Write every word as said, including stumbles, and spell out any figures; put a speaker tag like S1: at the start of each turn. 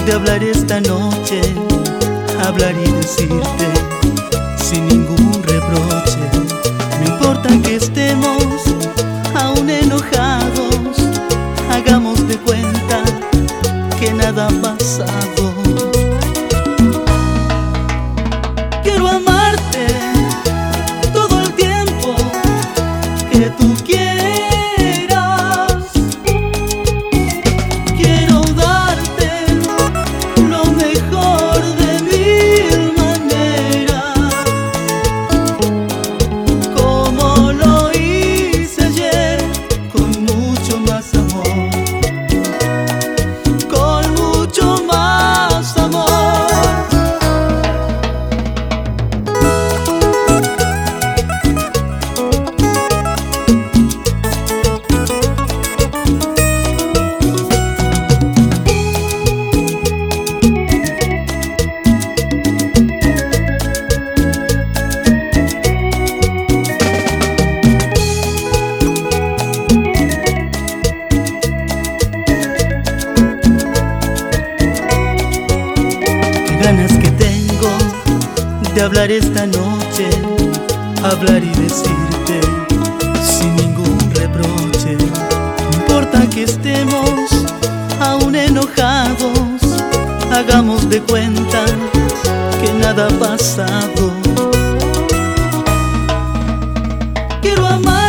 S1: de hablar esta noche, hablar y decirte sin ningún reproche. No importa que estemos aún enojados, hagamos de cuenta que nada ha pasado. Quiero amarte todo el tiempo que tú quieras. Quiero darte lo mejor de mil maneras, como lo hice ayer, con mucho más amor, con mucho más amor. Ganas que tengo de hablar esta noche, hablar y decirte sin ningún reproche. No importa que estemos aún enojados, hagamos de cuenta que nada ha pasado. Quiero amar